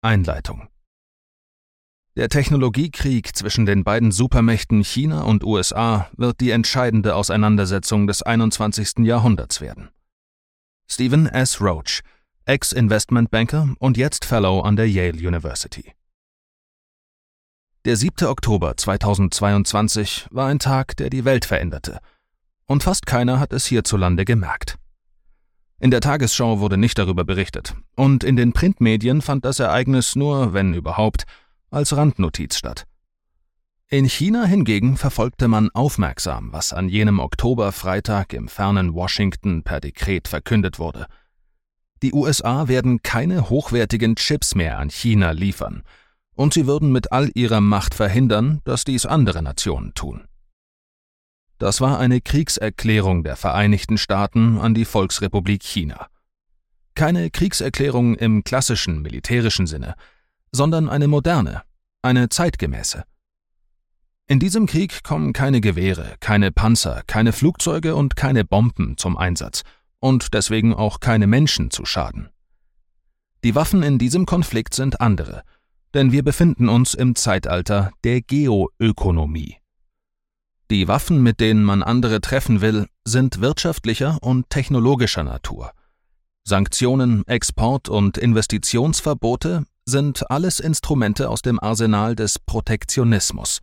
Einleitung. Der Technologiekrieg zwischen den beiden Supermächten China und USA wird die entscheidende Auseinandersetzung des 21. Jahrhunderts werden. Stephen S. Roach, Ex-Investmentbanker und jetzt Fellow an der Yale University. Der 7. Oktober 2022 war ein Tag, der die Welt veränderte. Und fast keiner hat es hierzulande gemerkt. In der Tagesschau wurde nicht darüber berichtet. Und in den Printmedien fand das Ereignis nur, wenn überhaupt, als Randnotiz statt. In China hingegen verfolgte man aufmerksam, was an jenem Oktoberfreitag im fernen Washington per Dekret verkündet wurde. Die USA werden keine hochwertigen Chips mehr an China liefern, und sie würden mit all ihrer Macht verhindern, dass dies andere Nationen tun. Das war eine Kriegserklärung der Vereinigten Staaten an die Volksrepublik China. Keine Kriegserklärung im klassischen militärischen Sinne, sondern eine moderne, eine zeitgemäße. In diesem Krieg kommen keine Gewehre, keine Panzer, keine Flugzeuge und keine Bomben zum Einsatz und deswegen auch keine Menschen zu Schaden. Die Waffen in diesem Konflikt sind andere, denn wir befinden uns im Zeitalter der Geoökonomie. Die Waffen, mit denen man andere treffen will, sind wirtschaftlicher und technologischer Natur. Sanktionen, Export- und Investitionsverbote sind alles Instrumente aus dem Arsenal des Protektionismus.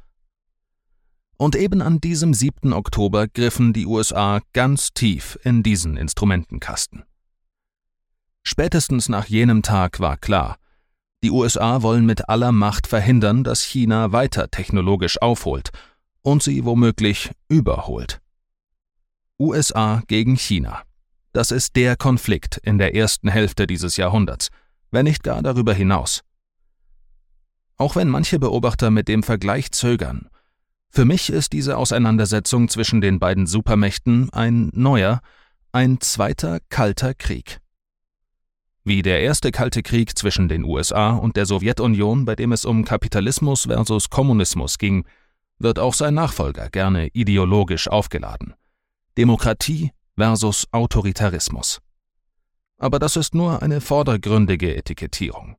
Und eben an diesem 7. Oktober griffen die USA ganz tief in diesen Instrumentenkasten. Spätestens nach jenem Tag war klar, die USA wollen mit aller Macht verhindern, dass China weiter technologisch aufholt und sie womöglich überholt. USA gegen China. Das ist der Konflikt in der ersten Hälfte dieses Jahrhunderts, wenn nicht gar darüber hinaus. Auch wenn manche Beobachter mit dem Vergleich zögern, für mich ist diese Auseinandersetzung zwischen den beiden Supermächten ein neuer, ein zweiter kalter Krieg. Wie der erste Kalte Krieg zwischen den USA und der Sowjetunion, bei dem es um Kapitalismus versus Kommunismus ging, wird auch sein Nachfolger gerne ideologisch aufgeladen. Demokratie versus Autoritarismus. Aber das ist nur eine vordergründige Etikettierung.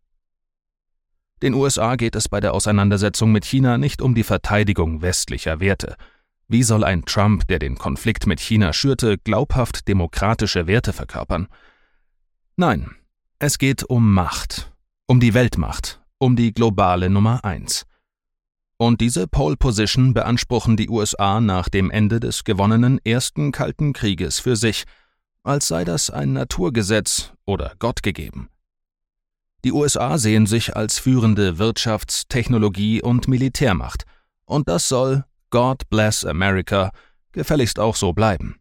Den USA geht es bei der Auseinandersetzung mit China nicht um die Verteidigung westlicher Werte. Wie soll ein Trump, der den Konflikt mit China schürte, glaubhaft demokratische Werte verkörpern? Nein, es geht um Macht, um die Weltmacht, um die globale Nummer 1. Und diese Pole Position beanspruchen die USA nach dem Ende des gewonnenen ersten Kalten Krieges für sich, als sei das ein Naturgesetz oder Gott gegeben. Die USA sehen sich als führende Wirtschafts-, Technologie- und Militärmacht, und das soll, God bless America, gefälligst auch so bleiben.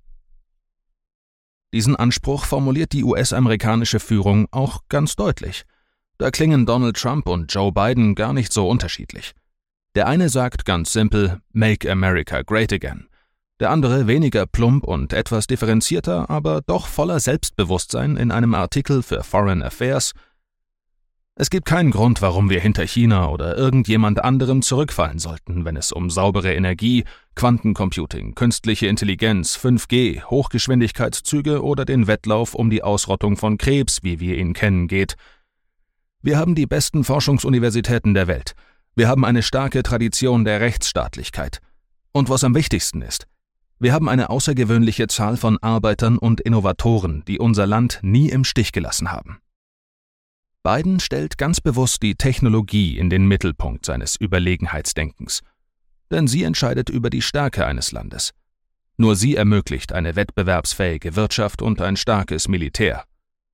Diesen Anspruch formuliert die US-amerikanische Führung auch ganz deutlich. Da klingen Donald Trump und Joe Biden gar nicht so unterschiedlich. Der eine sagt ganz simpel, Make America Great Again. Der andere weniger plump und etwas differenzierter, aber doch voller Selbstbewusstsein in einem Artikel für Foreign Affairs: Es gibt keinen Grund, warum wir hinter China oder irgendjemand anderem zurückfallen sollten, wenn es um saubere Energie, Quantencomputing, künstliche Intelligenz, 5G, Hochgeschwindigkeitszüge oder den Wettlauf um die Ausrottung von Krebs, wie wir ihn kennen, geht. Wir haben die besten Forschungsuniversitäten der Welt. Wir haben eine starke Tradition der Rechtsstaatlichkeit. Und was am wichtigsten ist, wir haben eine außergewöhnliche Zahl von Arbeitern und Innovatoren, die unser Land nie im Stich gelassen haben. Biden stellt ganz bewusst die Technologie in den Mittelpunkt seines Überlegenheitsdenkens. Denn sie entscheidet über die Stärke eines Landes. Nur sie ermöglicht eine wettbewerbsfähige Wirtschaft und ein starkes Militär.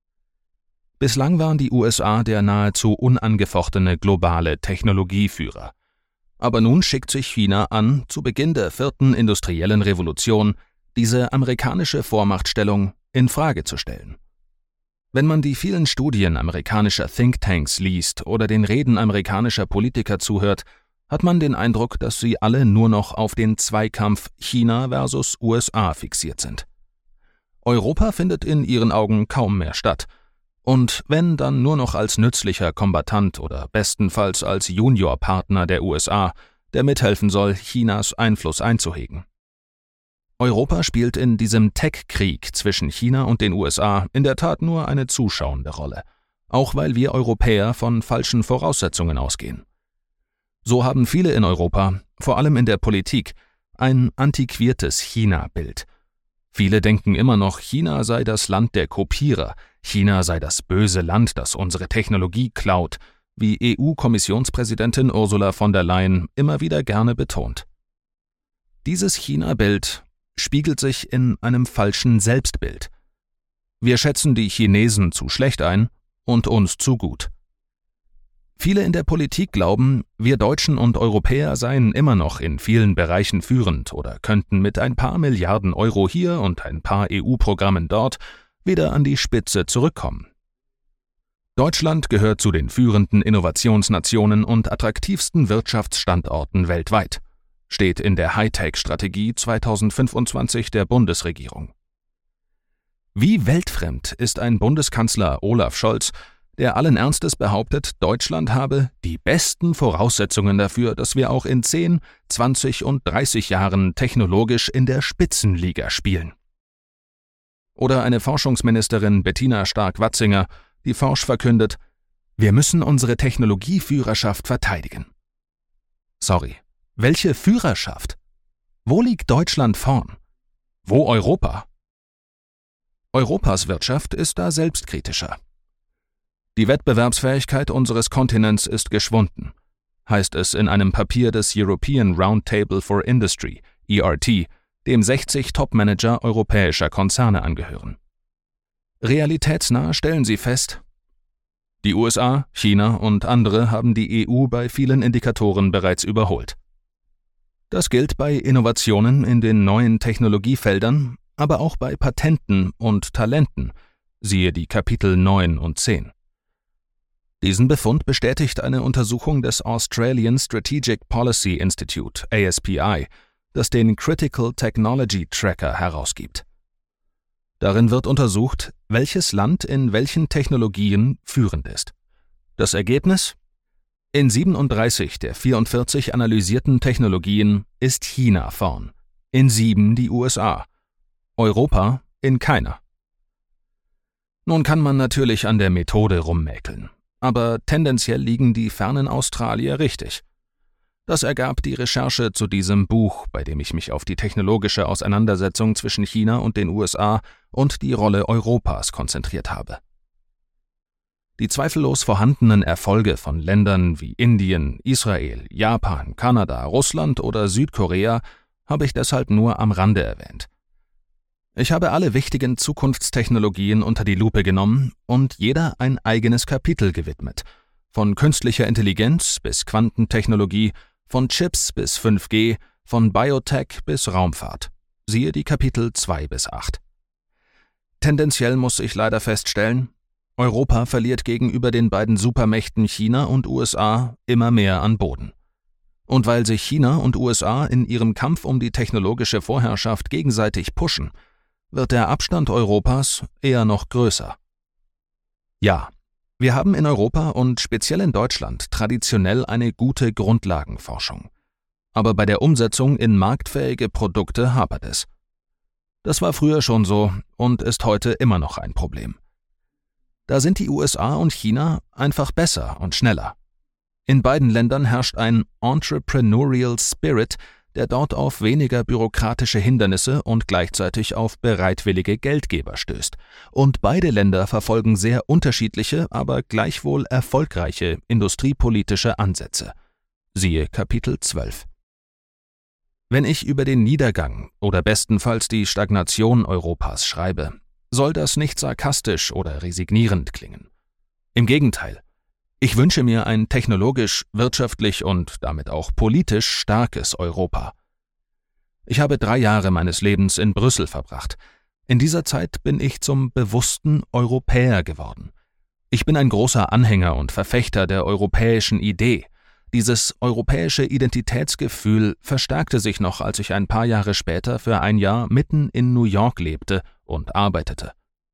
Bislang waren die USA der nahezu unangefochtene globale Technologieführer. Aber nun schickt sich China an, zu Beginn der 4. industriellen Revolution diese amerikanische Vormachtstellung in Frage zu stellen. Wenn man die vielen Studien amerikanischer Thinktanks liest oder den Reden amerikanischer Politiker zuhört, hat man den Eindruck, dass sie alle nur noch auf den Zweikampf China versus USA fixiert sind. Europa findet in ihren Augen kaum mehr statt. Und wenn, dann nur noch als nützlicher Kombattant oder bestenfalls als Juniorpartner der USA, der mithelfen soll, Chinas Einfluss einzuhegen. Europa spielt in diesem Tech-Krieg zwischen China und den USA in der Tat nur eine zuschauende Rolle. auch weil wir Europäer von falschen Voraussetzungen ausgehen. So haben viele in Europa, vor allem in der Politik, ein antiquiertes China-Bild. Viele denken immer noch, China sei das Land der Kopierer, China sei das böse Land, das unsere Technologie klaut, wie EU-Kommissionspräsidentin Ursula von der Leyen immer wieder gerne betont. Dieses China-Bild spiegelt sich in einem falschen Selbstbild. Wir schätzen die Chinesen zu schlecht ein und uns zu gut. Viele in der Politik glauben, wir Deutschen und Europäer seien immer noch in vielen Bereichen führend oder könnten mit ein paar Milliarden Euro hier und ein paar EU-Programmen dort wieder an die Spitze zurückkommen. Deutschland gehört zu den führenden Innovationsnationen und attraktivsten Wirtschaftsstandorten weltweit, steht in der Hightech-Strategie 2025 der Bundesregierung. Wie weltfremd ist ein Bundeskanzler Olaf Scholz, der allen Ernstes behauptet, Deutschland habe die besten Voraussetzungen dafür, dass wir auch in 10, 20 und 30 Jahren technologisch in der Spitzenliga spielen. Oder eine Forschungsministerin Bettina Stark-Watzinger, die forsch verkündet, wir müssen unsere Technologieführerschaft verteidigen. Sorry, welche Führerschaft? Wo liegt Deutschland vorn? Wo Europa? Europas Wirtschaft ist da selbstkritischer. Die Wettbewerbsfähigkeit unseres Kontinents ist geschwunden, heißt es in einem Papier des European Roundtable for Industry, ERT, dem 60 Topmanager europäischer Konzerne angehören. Realitätsnah stellen sie fest, die USA, China und andere haben die EU bei vielen Indikatoren bereits überholt. Das gilt bei Innovationen in den neuen Technologiefeldern, aber auch bei Patenten und Talenten, siehe die Kapitel 9 und 10. Diesen Befund bestätigt eine Untersuchung des Australian Strategic Policy Institute, ASPI, das den Critical Technology Tracker herausgibt. Darin wird untersucht, welches Land in welchen Technologien führend ist. Das Ergebnis? In 37 der 44 analysierten Technologien ist China vorn, in 7 die USA, Europa in keiner. Nun kann man natürlich an der Methode rummäkeln, aber tendenziell liegen die fernen Australier richtig. Das ergab die Recherche zu diesem Buch, bei dem ich mich auf die technologische Auseinandersetzung zwischen China und den USA und die Rolle Europas konzentriert habe. Die zweifellos vorhandenen Erfolge von Ländern wie Indien, Israel, Japan, Kanada, Russland oder Südkorea habe ich deshalb nur am Rande erwähnt. Ich habe alle wichtigen Zukunftstechnologien unter die Lupe genommen und jeder ein eigenes Kapitel gewidmet, von künstlicher Intelligenz bis Quantentechnologie, von Chips bis 5G, von Biotech bis Raumfahrt. Siehe die Kapitel 2 bis 8. Tendenziell muss ich leider feststellen, Europa verliert gegenüber den beiden Supermächten China und USA immer mehr an Boden. Und weil sich China und USA in ihrem Kampf um die technologische Vorherrschaft gegenseitig pushen, wird der Abstand Europas eher noch größer. Ja, wir haben in Europa und speziell in Deutschland traditionell eine gute Grundlagenforschung. Aber bei der Umsetzung in marktfähige Produkte hapert es. Das war früher schon so und ist heute immer noch ein Problem. Da sind die USA und China einfach besser und schneller. In beiden Ländern herrscht ein Entrepreneurial Spirit, der dort auf weniger bürokratische Hindernisse und gleichzeitig auf bereitwillige Geldgeber stößt. Und beide Länder verfolgen sehr unterschiedliche, aber gleichwohl erfolgreiche industriepolitische Ansätze. Siehe Kapitel 12. Wenn ich über den Niedergang oder bestenfalls die Stagnation Europas schreibe, soll das nicht sarkastisch oder resignierend klingen. Im Gegenteil. Ich wünsche mir ein technologisch, wirtschaftlich und damit auch politisch starkes Europa. Ich habe 3 Jahre meines Lebens in Brüssel verbracht. In dieser Zeit bin ich zum bewussten Europäer geworden. Ich bin ein großer Anhänger und Verfechter der europäischen Idee. Dieses europäische Identitätsgefühl verstärkte sich noch, als ich ein paar Jahre später für ein Jahr mitten in New York lebte und arbeitete.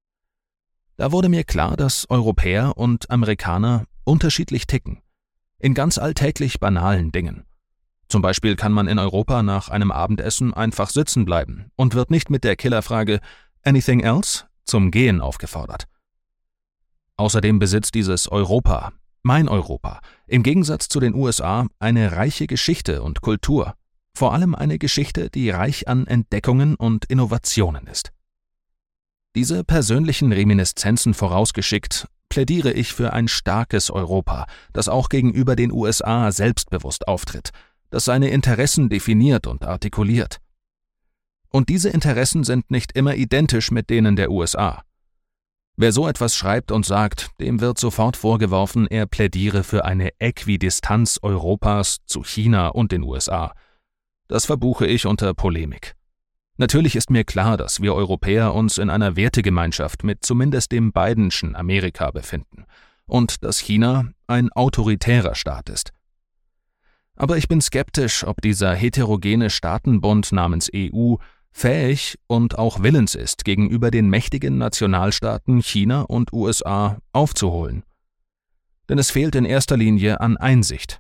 Da wurde mir klar, dass Europäer und Amerikaner unterschiedlich ticken, in ganz alltäglich banalen Dingen. Zum Beispiel kann man in Europa nach einem Abendessen einfach sitzen bleiben und wird nicht mit der Killerfrage »Anything else?« zum Gehen aufgefordert. Außerdem besitzt dieses Europa, mein Europa, im Gegensatz zu den USA eine reiche Geschichte und Kultur, vor allem eine Geschichte, die reich an Entdeckungen und Innovationen ist. Diese persönlichen Reminiszenzen vorausgeschickt, plädiere ich für ein starkes Europa, das auch gegenüber den USA selbstbewusst auftritt, das seine Interessen definiert und artikuliert. Und diese Interessen sind nicht immer identisch mit denen der USA. Wer so etwas schreibt und sagt, dem wird sofort vorgeworfen, er plädiere für eine Äquidistanz Europas zu China und den USA. Das verbuche ich unter Polemik. Natürlich ist mir klar, dass wir Europäer uns in einer Wertegemeinschaft mit zumindest dem Bidenschen Amerika befinden und dass China ein autoritärer Staat ist. Aber ich bin skeptisch, ob dieser heterogene Staatenbund namens EU fähig und auch willens ist, gegenüber den mächtigen Nationalstaaten China und USA aufzuholen. Denn es fehlt in erster Linie an Einsicht.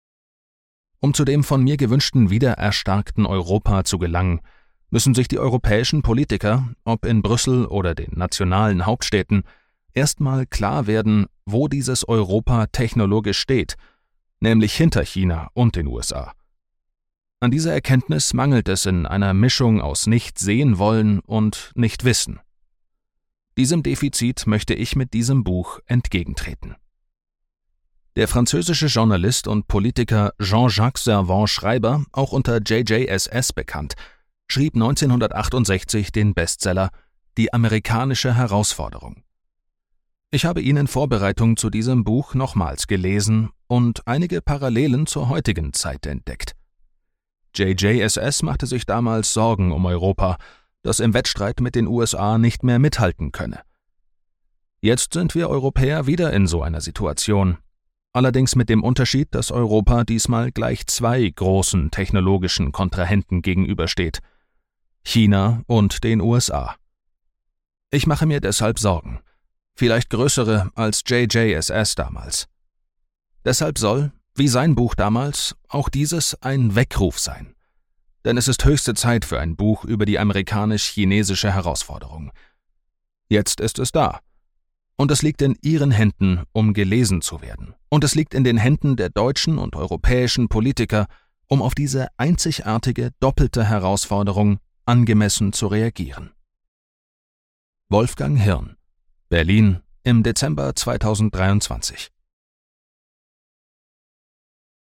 Um zu dem von mir gewünschten wiedererstarkten Europa zu gelangen, müssen sich die europäischen Politiker, ob in Brüssel oder den nationalen Hauptstädten, erstmal klar werden, wo dieses Europa technologisch steht, nämlich hinter China und den USA. An dieser Erkenntnis mangelt es in einer Mischung aus nicht sehen wollen und nicht wissen. Diesem Defizit möchte ich mit diesem Buch entgegentreten. Der französische Journalist und Politiker Jean-Jacques Servan-Schreiber, auch unter JJSS bekannt, schrieb 1968 den Bestseller »Die amerikanische Herausforderung«. Ich habe ihn in Vorbereitung zu diesem Buch nochmals gelesen und einige Parallelen zur heutigen Zeit entdeckt. JJSS machte sich damals Sorgen um Europa, das im Wettstreit mit den USA nicht mehr mithalten könne. Jetzt sind wir Europäer wieder in so einer Situation, allerdings mit dem Unterschied, dass Europa diesmal gleich zwei großen technologischen Kontrahenten gegenübersteht: China und den USA. Ich mache mir deshalb Sorgen, vielleicht größere als JJSS damals. Deshalb soll, wie sein Buch damals, auch dieses ein Weckruf sein. Denn es ist höchste Zeit für ein Buch über die amerikanisch-chinesische Herausforderung. Jetzt ist es da. Und es liegt in Ihren Händen, um gelesen zu werden. Und es liegt in den Händen der deutschen und europäischen Politiker, um auf diese einzigartige, doppelte Herausforderung angemessen zu reagieren. Wolfgang Hirn, Berlin, im Dezember 2023.